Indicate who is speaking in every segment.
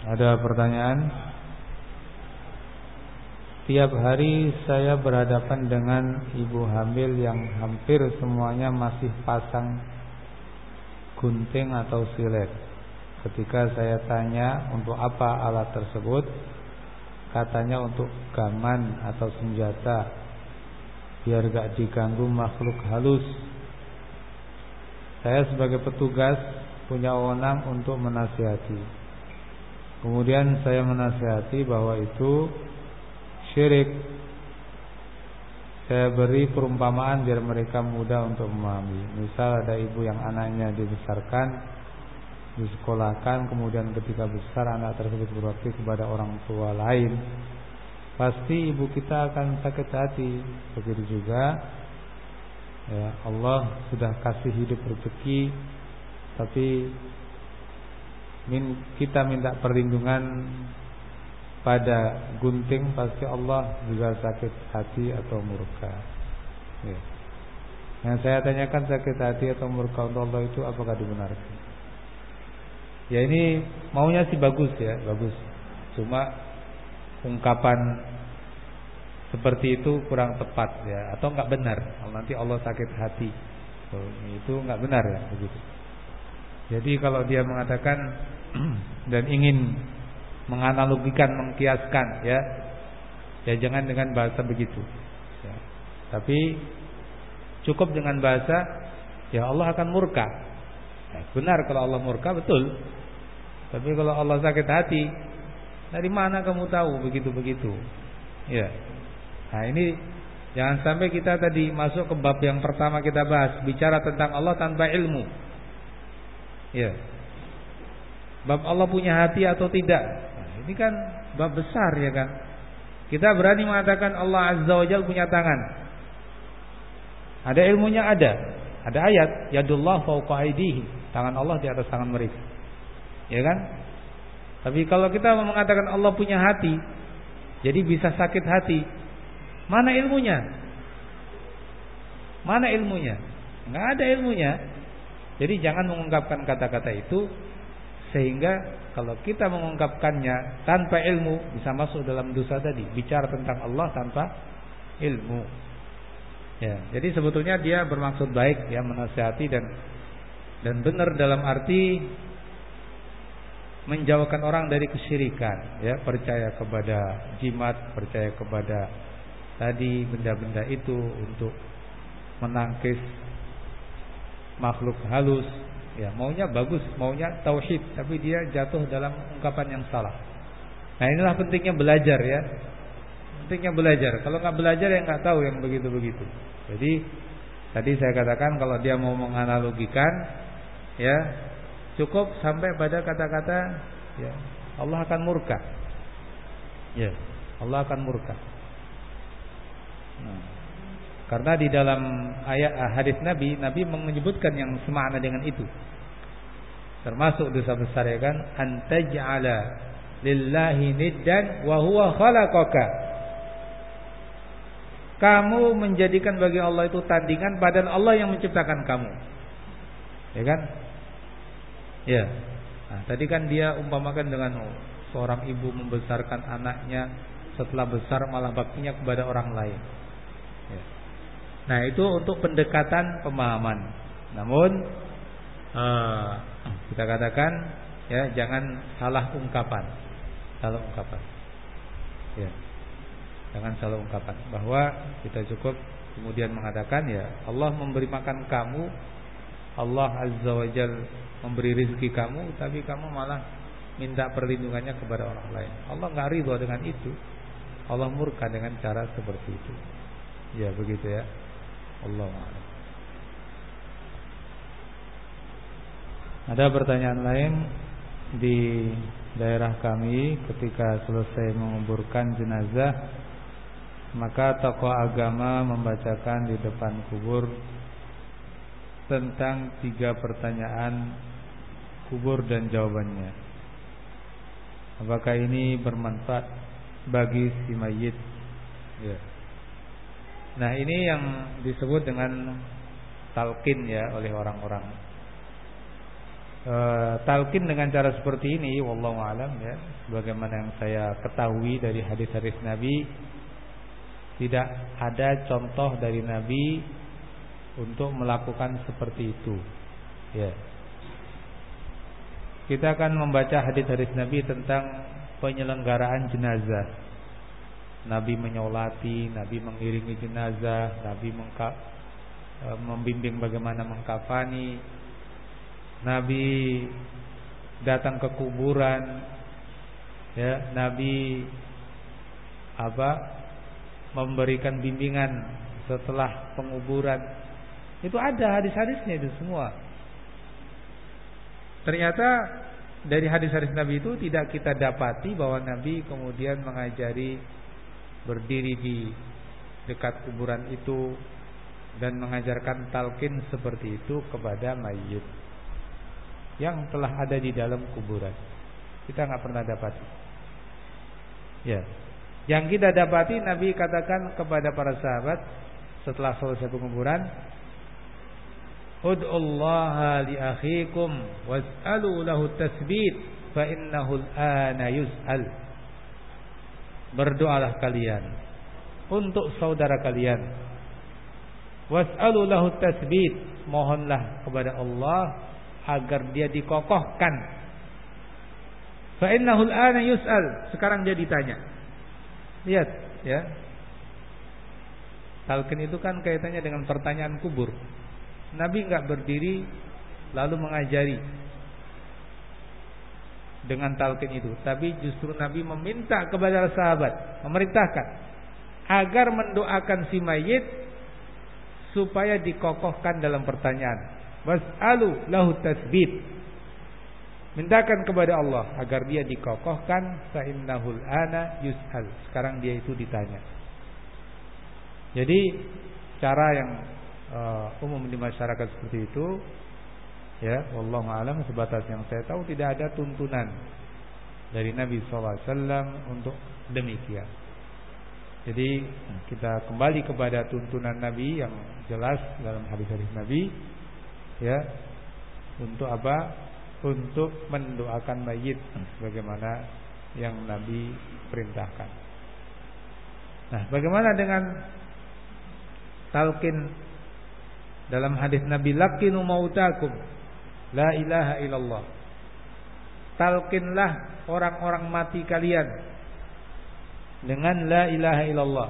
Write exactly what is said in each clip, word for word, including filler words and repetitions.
Speaker 1: Ada pertanyaan? Tiap hari saya berhadapan dengan ibu hamil yang hampir semuanya masih pasang gunting atau silet. Ketika saya tanya untuk apa alat tersebut, katanya untuk gaman atau senjata, biar gak diganggu makhluk halus. Saya sebagai petugas punya wewenang untuk menasihati. Kemudian saya menasihati bahwa itu syirik. Saya beri perumpamaan biar mereka mudah untuk memahami. Misal ada ibu yang anaknya dibesarkan, disekolahkan, kemudian ketika besar anak tersebut berbakti kepada orang tua lain, pasti ibu kita akan sakit hati. Begitu juga ya, Allah sudah kasih hidup rezeki, tapi min, kita minta perlindungan pada gunting, pasti Allah juga sakit hati atau murka ya. Yang saya tanyakan, sakit hati atau murka untuk Allah itu apakah dibenarkan? Ya ini maunya sih bagus ya, bagus. Cuma ungkapan seperti itu kurang tepat ya, atau enggak benar. Nanti Allah sakit hati, so, itu enggak benar ya begitu. Jadi kalau dia mengatakan dan ingin menganalogikan, mengkiaskan ya, ya jangan dengan bahasa begitu ya. Tapi cukup dengan bahasa ya Allah akan murka ya, benar kalau Allah murka, betul. Tapi kalau Allah sakit hati, dari mana kamu tahu begitu-begitu ya. Nah ini jangan sampai kita tadi masuk ke bab yang pertama kita bahas, bicara tentang Allah tanpa ilmu ya. Bab Allah punya hati atau tidak, nah, ini kan bab besar ya kan. Kita berani mengatakan Allah Azza wa Jalla punya tangan. Ada ilmunya, ada. Ada ayat, yadullah fawqa aidihi, tangan Allah di atas tangan mereka. Ya kan? Tapi kalau kita mengatakan Allah punya hati, jadi bisa sakit hati, mana ilmunya? Mana ilmunya? Enggak ada ilmunya. Jadi jangan mengungkapkan kata-kata itu, sehingga kalau kita mengungkapkannya tanpa ilmu bisa masuk dalam dosa tadi, bicara tentang Allah tanpa ilmu. Ya, jadi sebetulnya dia bermaksud baik ya, menasihati dan dan benar dalam arti menjauhkan orang dari kesyirikan, ya, percaya kepada jimat, percaya kepada tadi benda-benda itu untuk menangkis makhluk halus. Ya, maunya bagus, maunya tauhid, tapi dia jatuh dalam ungkapan yang salah. Nah, inilah pentingnya belajar ya. Pentingnya belajar. Kalau nggak belajar ya nggak tahu yang begitu-begitu. Jadi tadi saya katakan kalau dia mau menganalogikan ya, cukup sampai pada kata-kata ya, Allah akan murka. Ya, Allah akan murka. Nah, karena di dalam ayat hadis Nabi, Nabi menyebutkan yang semakna dengan itu. Termasuk dosa besar ya kan, antaj'ala lillahi niddan wa huwa khalaqaka. Kamu menjadikan bagi Allah itu tandingan, padahal Allah yang menciptakan kamu. Ya kan? Ya. Nah, tadi kan dia umpamakan dengan oh, seorang ibu membesarkan anaknya, setelah besar malah baktinya kepada orang lain. Ya. Nah, itu untuk pendekatan pemahaman. Namun uh, kita katakan ya, jangan salah ungkapan. Salah ungkapan. Ya. Jangan salah ungkapan bahwa kita cukup kemudian mengatakan ya, Allah memberi makan kamu, Allah Azza wa Jalla memberi rezeki kamu, tapi kamu malah minta perlindungannya kepada orang lain. Allah enggak ridha dengan itu. Allah murka dengan cara seperti itu. Ya, begitu ya. Allahu a'lam. Ada pertanyaan lain di daerah kami ketika selesai menguburkan jenazah, maka tokoh agama membacakan di depan kubur tentang tiga pertanyaan kubur dan jawabannya. Apakah ini bermanfaat bagi si mayit? Ya. Nah, ini yang disebut dengan talqin ya oleh orang-orang. e, talqin dengan cara seperti ini, wallahu alam ya, sebagaimana yang saya ketahui dari hadis-hadis Nabi, tidak ada contoh dari Nabi untuk melakukan seperti itu. Ya. Kita akan membaca hadis-hadis Nabi tentang penyelenggaraan jenazah. Nabi menyolati, Nabi mengiringi jenazah, Nabi mengka, e, membimbing bagaimana mengkafani, Nabi datang ke kuburan, ya, Nabi apa memberikan bimbingan setelah penguburan. Itu ada hadis-hadisnya itu semua. Ternyata dari hadis-hadis Nabi itu tidak kita dapati bahwa Nabi kemudian mengajari berdiri di dekat kuburan itu dan mengajarkan talqin seperti itu kepada mayit yang telah ada di dalam kuburan. Kita nggak pernah dapati. Ya, yang kita dapati Nabi katakan kepada para sahabat setelah selesai penguburan, ud'ullaha li akhikum was'alu lahu tasbit fa innahu al-ana yus'al. Berdoalah kalian untuk saudara kalian, was'alu lahu tasbit, mohonlah kepada Allah agar dia dikokohkan. Fa innahu al-ana yus'al, sekarang dia ditanya. Lihat ya, talqin itu kan kaitannya dengan pertanyaan kubur. Nabi enggak berdiri lalu mengajari dengan talqin itu, tapi justru Nabi meminta kepada sahabat, memerintahkan agar mendoakan si mayit supaya dikokohkan dalam pertanyaan. Was'alu lahu tasbit, mintakan kepada Allah agar dia dikokohkan. Fa innahul ana yus'al, sekarang dia itu ditanya. Jadi cara yang Uh, umum di masyarakat seperti itu, ya, wallahu alam, sebatas yang saya tahu tidak ada tuntunan dari Nabi shallallahu alaihi wasallam untuk demikian. Jadi kita kembali kepada tuntunan Nabi yang jelas dalam hadis-hadis Nabi, ya, untuk apa? Untuk mendoakan mayit sebagaimana yang Nabi perintahkan. Nah, bagaimana dengan talqin dalam hadis Nabi, laqinu mautakum la ilaha illallah. Talqinlah orang-orang mati kalian dengan la ilaha illallah.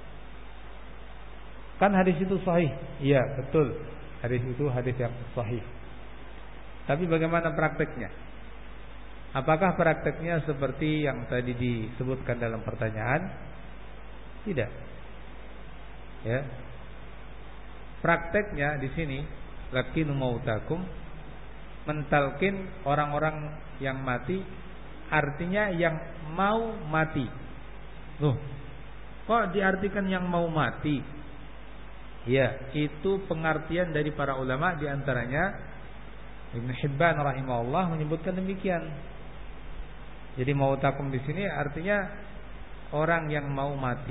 Speaker 1: Kan hadis itu sahih? Iya, betul. Hadis itu hadis yang sahih. Tapi bagaimana prakteknya? Apakah prakteknya seperti yang tadi disebutkan dalam pertanyaan? Tidak. Ya. Prakteknya di sini, laqinu mautakum, mentalkin orang-orang yang mati, artinya yang mau mati. Loh, kok diartikan yang mau mati? Ya, itu pengertian dari para ulama, di antaranya Ibnu Hibban rahimahullah menyebutkan demikian. Jadi mautakum di sini artinya orang yang mau mati.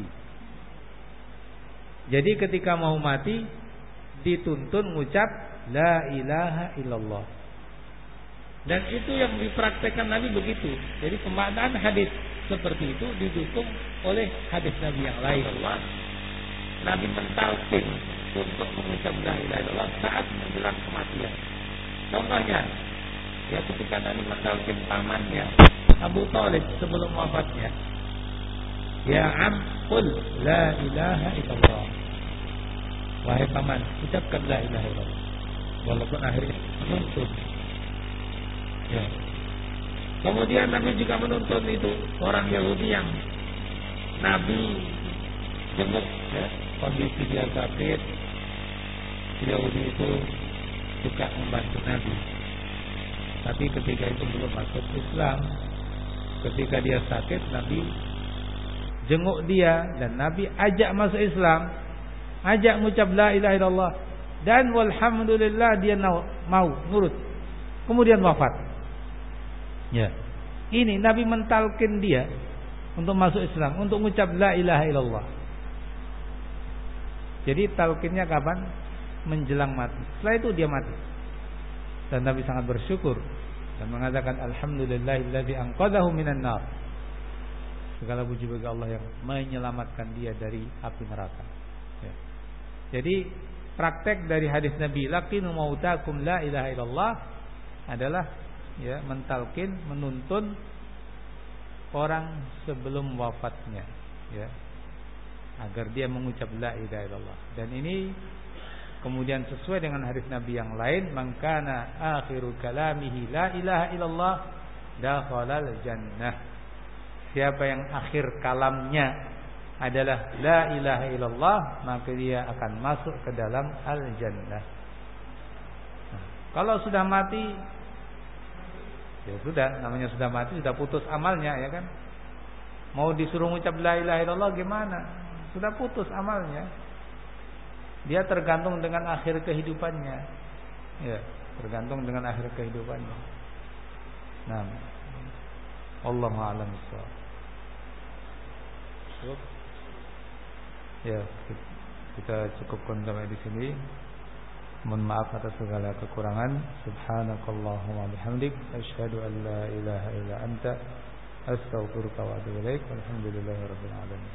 Speaker 1: Jadi ketika mau mati dituntun mengucap la ilaha illallah. Dan itu yang dipraktekkan Nabi begitu. Jadi pemaknaan hadis seperti itu didukung oleh hadis Nabi yang lain. Nabi mentalqin untuk mengucap la ilaha illallah saat menjelang kematian. Contohnya, ya ketika Nabi mentalqin pamannya Abu Thalib sebelum wafatnya, ya am qul la ilaha illallah. Wahai paman, ucapkan la ilaha illallah. Walaupun akhirnya menuntut. Ya. Kemudian Nabi juga menuntut itu orang Yahudi yang Nabi jenguk, ya, kondisi dia sakit. Yahudi itu suka membantu Nabi. Tapi ketika itu belum masuk Islam, ketika dia sakit, Nabi jenguk dia dan Nabi ajak masuk Islam, ajak mengucap la ilaha illallah, dan walhamdulillah dia mau nurut. Kemudian wafat. Ya. Ini Nabi mentalkin dia untuk masuk Islam, untuk mengucap la ilaha illallah. Jadi talqinnya kapan? Menjelang mati. Setelah itu dia mati. Dan Nabi sangat bersyukur dan mengatakan alhamdulillahilladzi anqadhahu minan nar. Segala puji bagi Allah yang menyelamatkan dia dari api neraka. Ya. Jadi praktek dari hadis Nabi laqinu mautakum la ilaha illallah adalah ya mentalkin, menuntun orang sebelum wafatnya, ya, agar dia mengucap la ilaha illallah. Dan ini kemudian sesuai dengan hadis Nabi yang lain, man kana akhiru kalamihi la ilaha illallah dakhalal jannah. Siapa yang akhir kalamnya adalah la ilaha illallah, maka dia akan masuk ke dalam al-jannah. Nah, kalau sudah mati, ya sudah, namanya sudah mati, sudah putus amalnya, ya kan? Mau disuruh mengucap la ilaha illallah gimana? Sudah putus amalnya. Dia tergantung dengan akhir kehidupannya. Ya, tergantung dengan akhir kehidupannya. Nah, Allahu a'lam bishawab. Ya, kita cukupkan sampai di sini. Mohon maaf atas segala kekurangan. Subhanakallahumma bihamdik asyhadu an la ilaha illa anta astaghfiruka wa atubu ilaik. Walhamdulillahirabbil alamin.